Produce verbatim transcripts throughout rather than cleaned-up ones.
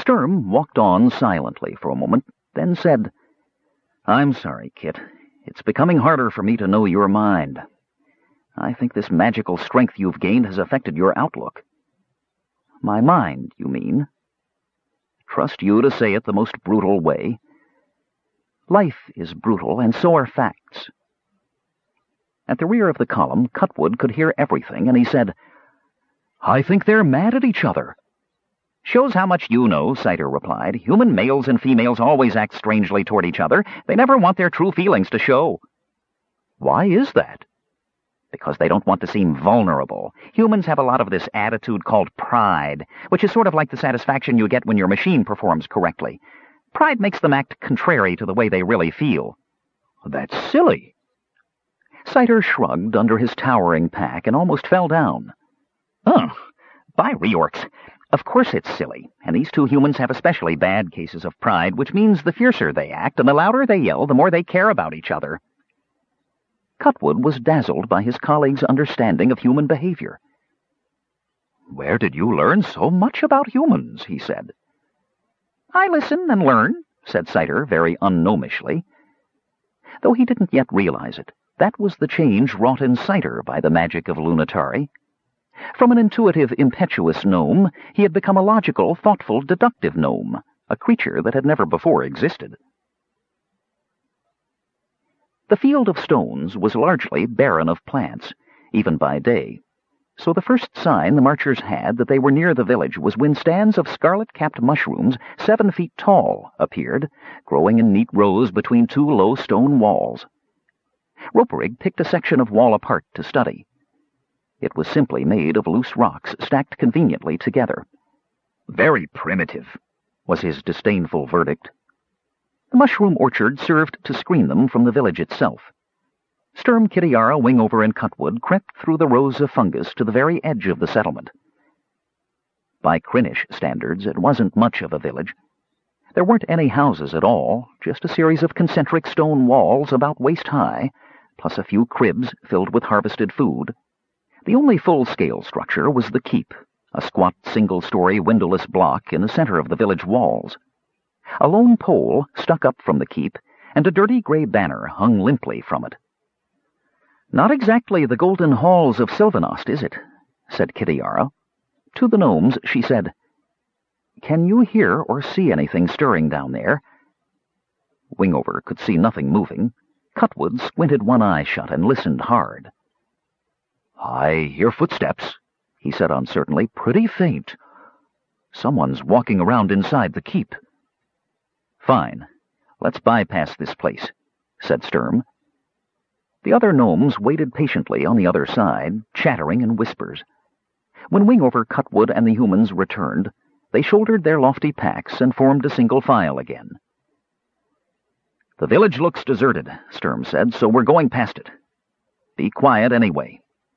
Sturm walked on silently for a moment, then said, "I'm sorry, Kit. It's becoming harder for me to know your mind. I think this magical strength you've gained has affected your outlook." "My mind, you mean?" "Trust you to say it the most brutal way. Life is brutal, and so are facts." At the rear of the column, Cutwood could hear everything, and he said, "I think they're mad at each other." "Shows how much you know," Sider replied. "Human males and females always act strangely toward each other. They never want their true feelings to show." "Why is that?" "Because they don't want to seem vulnerable. Humans have a lot of this attitude called pride, which is sort of like the satisfaction you get when your machine performs correctly. Pride makes them act contrary to the way they really feel." "That's silly." Sider shrugged under his towering pack and almost fell down. "Oh, by reorcs. Of course it's silly, and these two humans have especially bad cases of pride, which means the fiercer they act and the louder they yell, the more they care about each other." Cutwood was dazzled by his colleague's understanding of human behavior. "Where did you learn so much about humans?" he said. "I listen and learn," said Sider very ungnomishly. Though he didn't yet realize it, that was the change wrought in Sider by the magic of Lunitari. From an intuitive, impetuous gnome, he had become a logical, thoughtful, deductive gnome, a creature that had never before existed. The field of stones was largely barren of plants, even by day, so the first sign the marchers had that they were near the village was when stands of scarlet-capped mushrooms, seven feet tall, appeared, growing in neat rows between two low stone walls. Roperig picked a section of wall apart to study. It was simply made of loose rocks stacked conveniently together. "Very primitive," was his disdainful verdict. The mushroom orchard served to screen them from the village itself. Sturm, Kitiara, Wingover, and Cutwood crept through the rows of fungus to the very edge of the settlement. By Krynnish standards, it wasn't much of a village. There weren't any houses at all, just a series of concentric stone walls about waist-high, plus a few cribs filled with harvested food. The only full-scale structure was the keep, a squat single-story windowless block in the center of the village walls. A lone pole stuck up from the keep, and a dirty gray banner hung limply from it. "Not exactly the golden halls of Sylvanost, is it?" said Kitiara. To the gnomes she said, "Can you hear or see anything stirring down there?" Wingover could see nothing moving. Cutwood squinted one eye shut and listened hard. "I hear footsteps," he said uncertainly, "pretty faint. Someone's walking around inside the keep." "Fine. Let's bypass this place," said Sturm. The other gnomes waited patiently on the other side, chattering in whispers. When Wingover, Cutwood, and the humans returned, they shouldered their lofty packs and formed a single file again. "The village looks deserted," Sturm said, "so we're going past it. Be quiet anyway."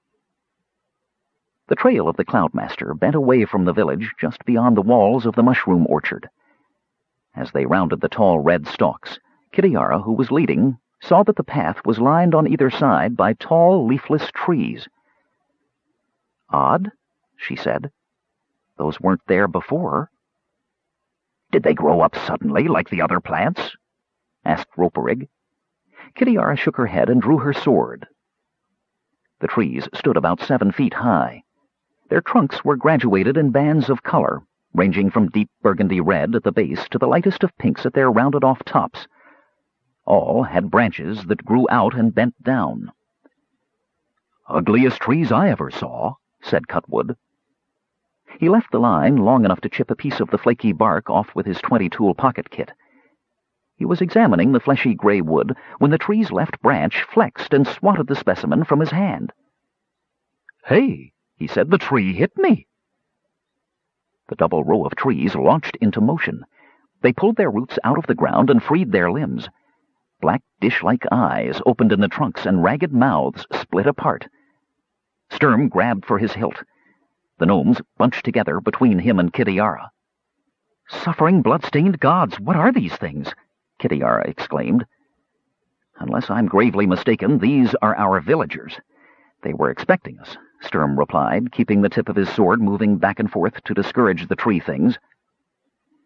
The trail of the Cloudmaster bent away from the village just beyond the walls of the mushroom orchard. As they rounded the tall red stalks, Kitiara, who was leading, saw that the path was lined on either side by tall, leafless trees. "Odd," she said. "Those weren't there before." "Did they grow up suddenly like the other plants?" asked Roperig. Kitiara shook her head and drew her sword. The trees stood about seven feet high. Their trunks were graduated in bands of color, ranging from deep burgundy red at the base to the lightest of pinks at their rounded-off tops. All had branches that grew out and bent down. "Ugliest trees I ever saw," said Cutwood. He left the line long enough to chip a piece of the flaky bark off with his twenty-tool pocket kit. He was examining the fleshy gray wood when the tree's left branch flexed and swatted the specimen from his hand. "Hey," he said, "the tree hit me." The double row of trees launched into motion. They pulled their roots out of the ground and freed their limbs. Black dish-like eyes opened in the trunks and ragged mouths split apart. Sturm grabbed for his hilt. The gnomes bunched together between him and Kitiara. "Suffering, blood-stained gods, what are these things?" Kitiara exclaimed. "Unless I'm gravely mistaken, these are our villagers. They were expecting us," Sturm replied, keeping the tip of his sword moving back and forth to discourage the tree things.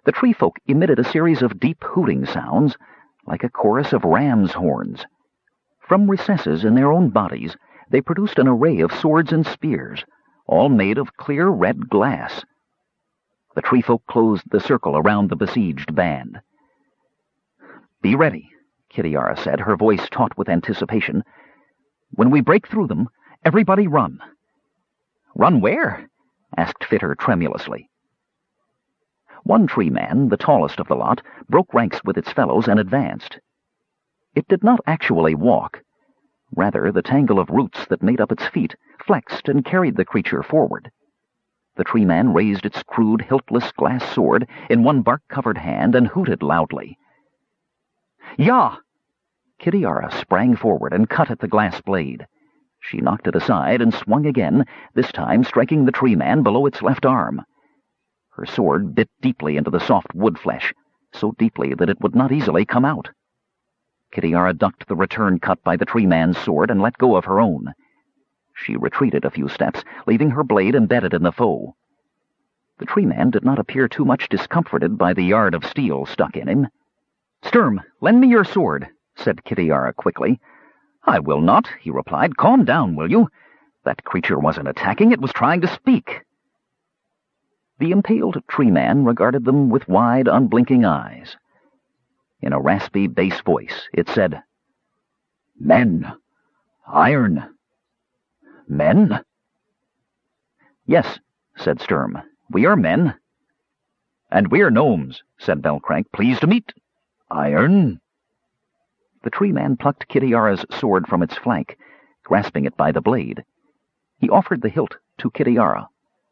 The tree folk emitted a series of deep hooting sounds, like a chorus of ram's horns. From recesses in their own bodies, they produced an array of swords and spears, all made of clear red glass. The tree folk closed the circle around the besieged band. "Be ready," Kitiara said, her voice taut with anticipation. "When we break through them, everybody run." "Run where?" asked Fitter tremulously. One tree man, the tallest of the lot, broke ranks with its fellows and advanced. It did not actually walk. Rather, the tangle of roots that made up its feet flexed and carried the creature forward. The tree man raised its crude, hiltless glass sword in one bark-covered hand and hooted loudly. "Yah!" Kitiara sprang forward and cut at the glass blade. She knocked it aside and swung again, this time striking the tree man below its left arm. Her sword bit deeply into the soft wood flesh, so deeply that it would not easily come out. Kitiara ducked the return cut by the tree man's sword and let go of her own. She retreated a few steps, leaving her blade embedded in the foe. The tree man did not appear too much discomforted by the yard of steel stuck in him. "Sturm, lend me your sword," said Kitiara quickly. "I will not," he replied. "Calm down, will you? That creature wasn't attacking, it was trying to speak." The impaled tree man regarded them with wide, unblinking eyes. In a raspy bass voice, it said, "Men! Iron! Men?" "Yes," said Sturm. "We are men." "And we're gnomes," said Belcrank. "Pleased to meet." "Iron?" The tree man plucked Kitiara's sword from its flank, grasping it by the blade. He offered the hilt to Kitiara.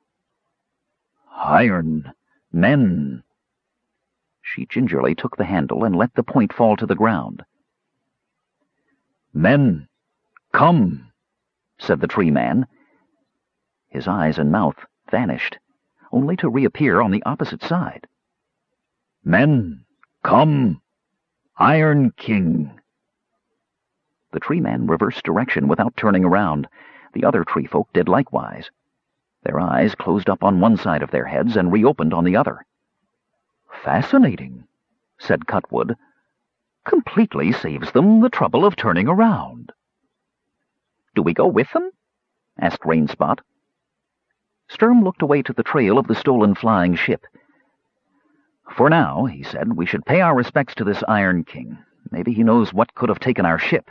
"Iron. Men." She gingerly took the handle and let the point fall to the ground. "Men, come," said the tree man. His eyes and mouth vanished, only to reappear on the opposite side. "Men, come. Iron King." The tree man reversed direction without turning around. The other tree folk did likewise. Their eyes closed up on one side of their heads and reopened on the other. "Fascinating," said Cutwood. "Completely saves them the trouble of turning around." "Do we go with them?" asked Rainspot. Sturm looked away to the trail of the stolen flying ship. "For now," he said, "we should pay our respects to this Iron King. Maybe he knows what could have taken our ship."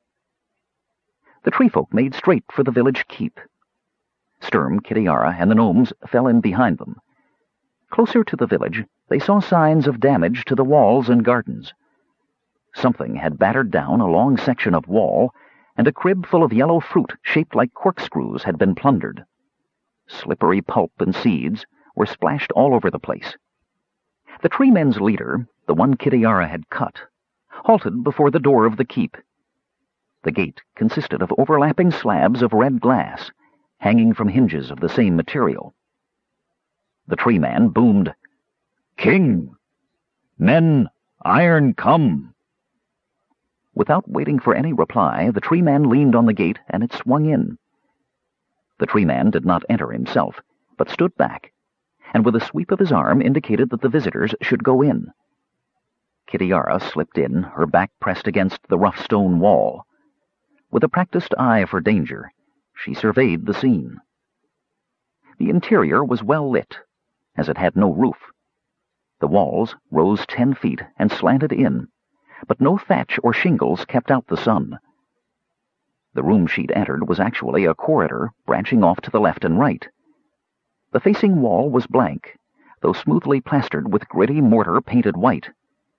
The tree folk made straight for the village keep. Sturm, Kitiara, and the gnomes fell in behind them. Closer to the village, they saw signs of damage to the walls and gardens. Something had battered down a long section of wall, and a crib full of yellow fruit shaped like corkscrews had been plundered. Slippery pulp and seeds were splashed all over the place. The tree men's leader, the one Kitiara had cut, halted before the door of the keep. The gate consisted of overlapping slabs of red glass, hanging from hinges of the same material. The tree man boomed, "King! Men, iron come!" Without waiting for any reply, the tree man leaned on the gate and it swung in. The tree man did not enter himself, but stood back, and with a sweep of his arm indicated that the visitors should go in. Kitiara slipped in, her back pressed against the rough stone wall. With a practiced eye for danger, she surveyed the scene. The interior was well lit, as it had no roof. The walls rose ten feet and slanted in, but no thatch or shingles kept out the sun. The room she'd entered was actually a corridor branching off to the left and right. The facing wall was blank, though smoothly plastered with gritty mortar painted white.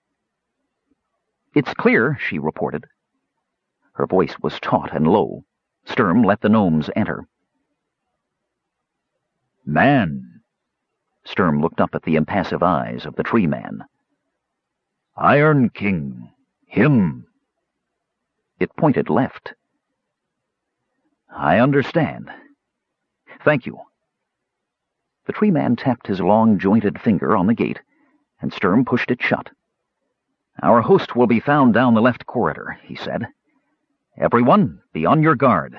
"It's clear," she reported. Her voice was taut and low. Sturm let the gnomes enter. "Man!" Sturm looked up at the impassive eyes of the tree man. "Iron King. Him." It pointed left. "I understand. Thank you." The tree man tapped his long, jointed finger on the gate, and Sturm pushed it shut. "Our host will be found down the left corridor," he said. "Everyone, be on your guard."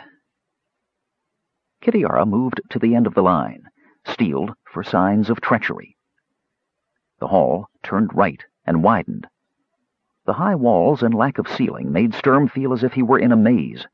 Kitiara moved to the end of the line, steeled for signs of treachery. The hall turned right and widened. The high walls and lack of ceiling made Sturm feel as if he were in a maze.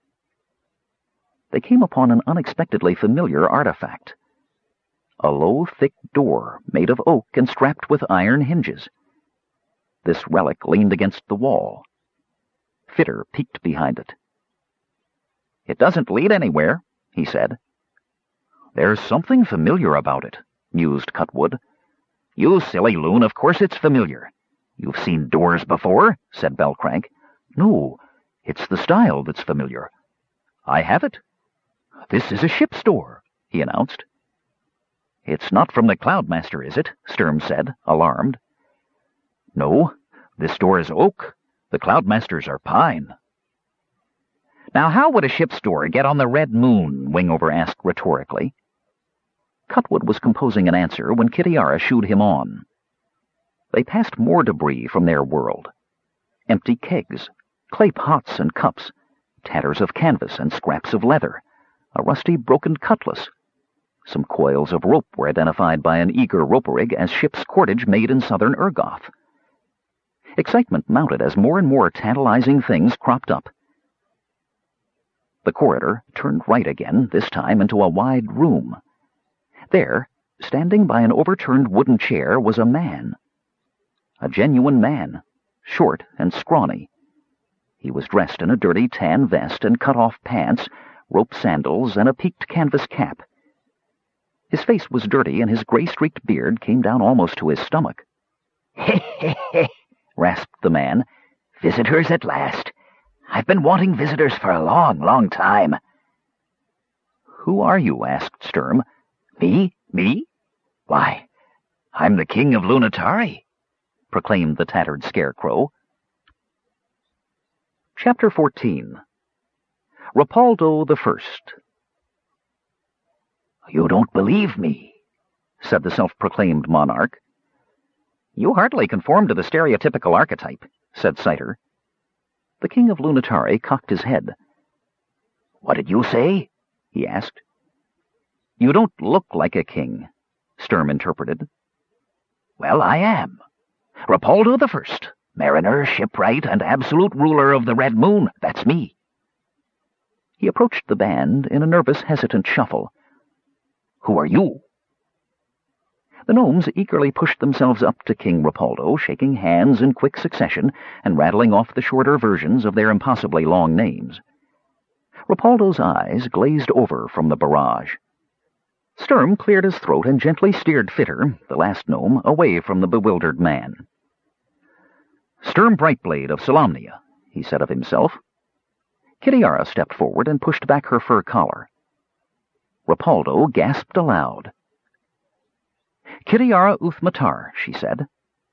They came upon an unexpectedly familiar artifact. A low, thick door made of oak and strapped with iron hinges. This relic leaned against the wall. Fitter peeked behind it. "It doesn't lead anywhere," he said. "There's something familiar about it," mused Cutwood. "You silly loon, of course it's familiar. You've seen doors before," said Belcrank. "No, it's the style that's familiar. I have it. This is a ship's door," he announced. "It's not from the Cloudmaster, is it?" Sturm said, alarmed. "No, this door is oak. The Cloudmasters are pine." "Now how would a ship's door get on the Red Moon?" Wingover asked rhetorically. Cutwood was composing an answer when Kitiara shooed him on. They passed more debris from their world. Empty kegs, clay pots and cups, tatters of canvas and scraps of leather, a rusty broken cutlass. Some coils of rope were identified by an eager roperig as ship's cordage made in southern Urgoth. Excitement mounted as more and more tantalizing things cropped up. The corridor turned right again, this time into a wide room. There, standing by an overturned wooden chair, was a man. A genuine man, short and scrawny. He was dressed in a dirty tan vest and cut-off pants, rope sandals, and a peaked canvas cap. His face was dirty, and his gray-streaked beard came down almost to his stomach. "Heh, heh, heh," rasped the man. "Visitors at last. I've been wanting visitors for a long, long time." "Who are you?" asked Sturm. "Me? Me? Why, I'm the King of Lunatari," proclaimed the tattered scarecrow. Chapter fourteen. Rapaldo the First. "You don't believe me," said the self-proclaimed monarch. "You hardly conform to the stereotypical archetype," said Citer. The King of Lunatari cocked his head. "What did you say?" he asked. "You don't look like a king," Sturm interpreted. "Well, I am. Rapaldo the First, mariner, shipwright, and absolute ruler of the Red Moon. That's me." He approached the band in a nervous, hesitant shuffle. "Who are you?" The gnomes eagerly pushed themselves up to King Rapaldo, shaking hands in quick succession and rattling off the shorter versions of their impossibly long names. Rapaldo's eyes glazed over from the barrage. Sturm cleared his throat and gently steered Fitter, the last gnome, away from the bewildered man. "Sturm Brightblade of Solamnia," he said of himself. Kitiara stepped forward and pushed back her fur collar. Rapaldo gasped aloud. "Kitiara Uthmatar," she said.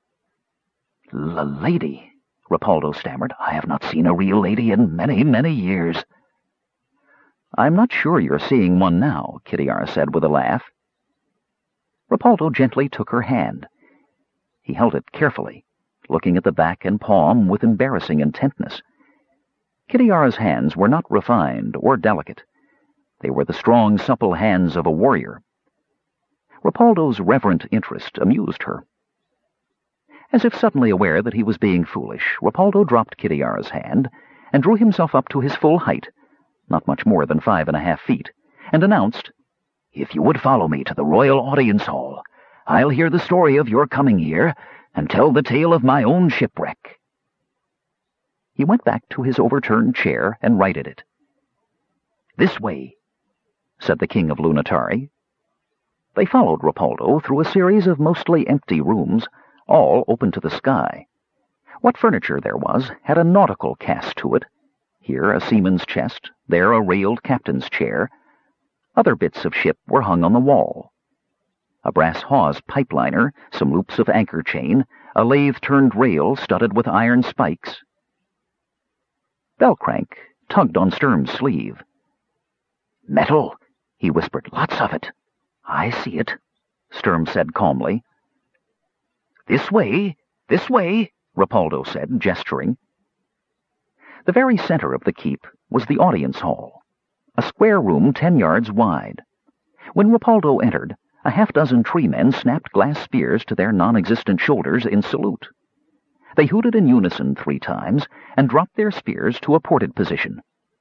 "Lady," Rapaldo stammered. "I have not seen a real lady in many, many years." "I'm not sure you're seeing one now," Kitiara said with a laugh. Rapaldo gently took her hand. He held it carefully, looking at the back and palm with embarrassing intentness. Kitiara's hands were not refined or delicate. They were the strong, supple hands of a warrior. Rapaldo's reverent interest amused her. As if suddenly aware that he was being foolish, Rapaldo dropped Kitiara's hand and drew himself up to his full height, not much more than five and a half feet, and announced, "If you would follow me to the Royal Audience Hall, I'll hear the story of your coming here and tell the tale of my own shipwreck." He went back to his overturned chair and righted it. "This way," said the King of Lunatari. They followed Rapaldo through a series of mostly empty rooms, all open to the sky. What furniture there was had a nautical cast to it. Here a seaman's chest, there a railed captain's chair. Other bits of ship were hung on the wall. A brass hawse pipeliner, some loops of anchor chain, a lathe-turned rail studded with iron spikes. Belcrank tugged on Sturm's sleeve. "Metal," he whispered. "Lots of it." "I see it," Sturm said calmly. "This way, this way," Rapaldo said, gesturing. The very center of the keep was the audience hall, a square room ten yards wide. When Rapaldo entered, A half-dozen tree-men snapped glass spears to their non-existent shoulders in salute. They hooted in unison three times and dropped their spears to a ported position.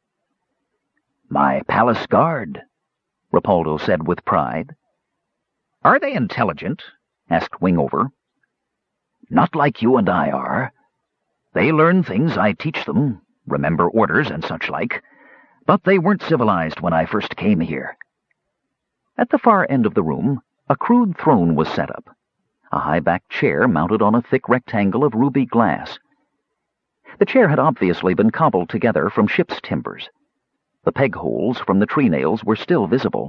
"My palace guard," Rapaldo said with pride. "Are they intelligent?" asked Wingover. "Not like you and I are. They learn things I teach them, remember orders and such like, but they weren't civilized when I first came here." At the far end of the room, a crude throne was set up, a high-backed chair mounted on a thick rectangle of ruby glass. The chair had obviously been cobbled together from ship's timbers. The peg-holes from the tree-nails were still visible.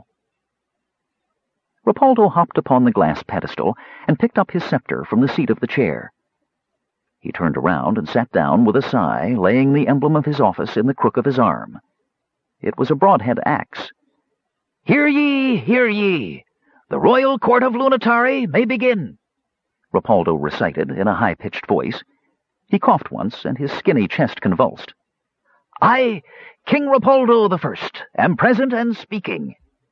Rapaldo hopped upon the glass pedestal and picked up his scepter from the seat of the chair. He turned around and sat down with a sigh, laying the emblem of his office in the crook of his arm. It was a broadhead axe. "Hear ye, hear ye! The royal court of Lunitari may begin," Rapaldo recited in a high-pitched voice. He coughed once, and his skinny chest convulsed. "I, King Rapaldo the First, am present and speaking.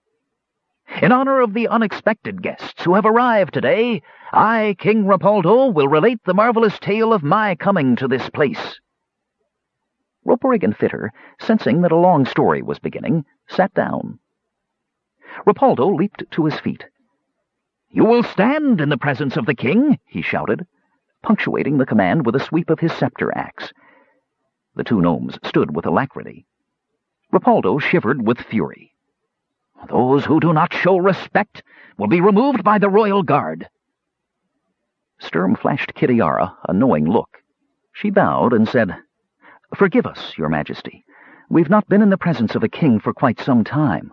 In honor of the unexpected guests who have arrived today, I, King Rapaldo, will relate the marvelous tale of my coming to this place." Roperig and Fitter, sensing that a long story was beginning, sat down. Rapaldo leaped to his feet. "You will stand in the presence of the king," he shouted, punctuating the command with a sweep of his scepter-axe. The two gnomes stood with alacrity. Rapaldo shivered with fury. "Those who do not show respect will be removed by the royal guard." Sturm flashed Kitiara a knowing look. She bowed and said, "Forgive us, Your Majesty. We've not been in the presence of a king for quite some time."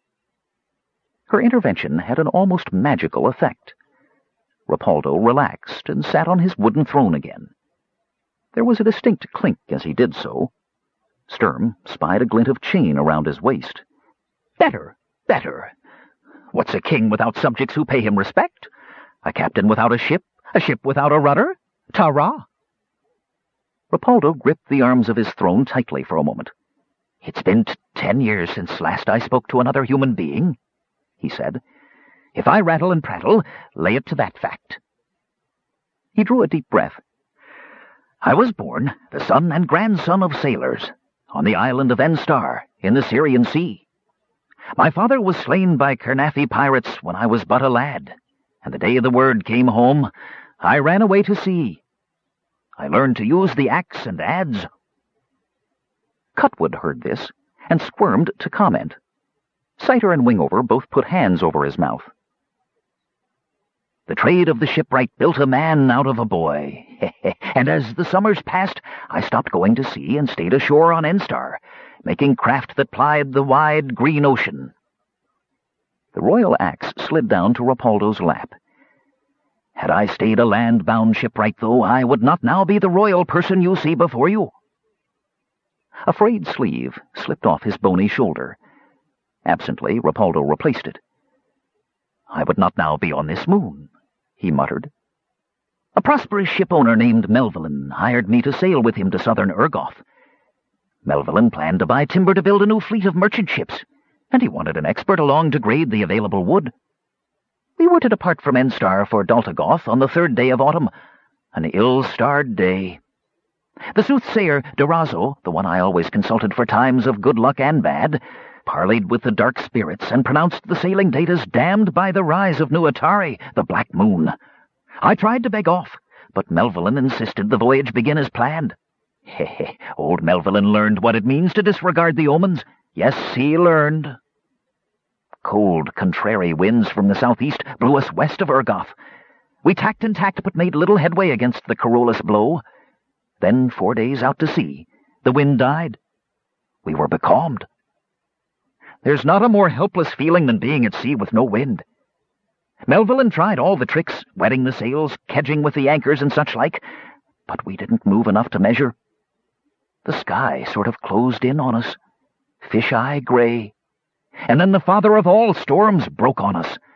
Her intervention had an almost magical effect. Rapaldo relaxed and sat on his wooden throne again. There was a distinct clink as he did so. Sturm spied a glint of chain around his waist. "Better, better. What's a king without subjects who pay him respect? A captain without a ship? A ship without a rudder? Ta-ra!" Rapaldo gripped the arms of his throne tightly for a moment. "It's been t ten years since last I spoke to another human being," he said. "If I rattle and prattle, lay it to that fact." He drew a deep breath. "I was born, the son and grandson of sailors, on the island of Enstar, in the Syrian Sea. My father was slain by Kernafi pirates when I was but a lad, and the day the word came home, I ran away to sea. I learned to use the axe and adze." Cutwood heard this, and squirmed to comment. Scyther and Wingover both put hands over his mouth. "The trade of the shipwright built a man out of a boy, and as the summers passed, I stopped going to sea and stayed ashore on Enstar, making craft that plied the wide green ocean." The royal axe slid down to Rapaldo's lap. "Had I stayed a land-bound shipwright, though, I would not now be the royal person you see before you." A frayed sleeve slipped off his bony shoulder. Absently, Rapaldo replaced it. "I would not now be on this moon," he muttered. "A prosperous ship-owner named Melvillin hired me to sail with him to southern Urgoth. Melvillin planned to buy timber to build a new fleet of merchant ships, and he wanted an expert along to grade the available wood. We were to depart from Enstar for Daltagoth on the third day of autumn, an ill-starred day. The soothsayer Durazo, the one I always consulted for times of good luck and bad, parleyed with the dark spirits and pronounced the sailing date as damned by the rise of Nuatari, the Black Moon. I tried to beg off, but Melvillin insisted the voyage begin as planned. Heh, old Melvillin learned what it means to disregard the omens. Yes, he learned. Cold, contrary winds from the southeast blew us west of Urgoth. We tacked and tacked, but made little headway against the Carolus blow. Then, four days out to sea, the wind died. We were becalmed. There's not a more helpless feeling than being at sea with no wind. Melvillin tried all the tricks, wetting the sails, kedging with the anchors and such like, but we didn't move enough to measure. The sky sort of closed in on us, fish-eye gray. And then the father of all storms broke on us,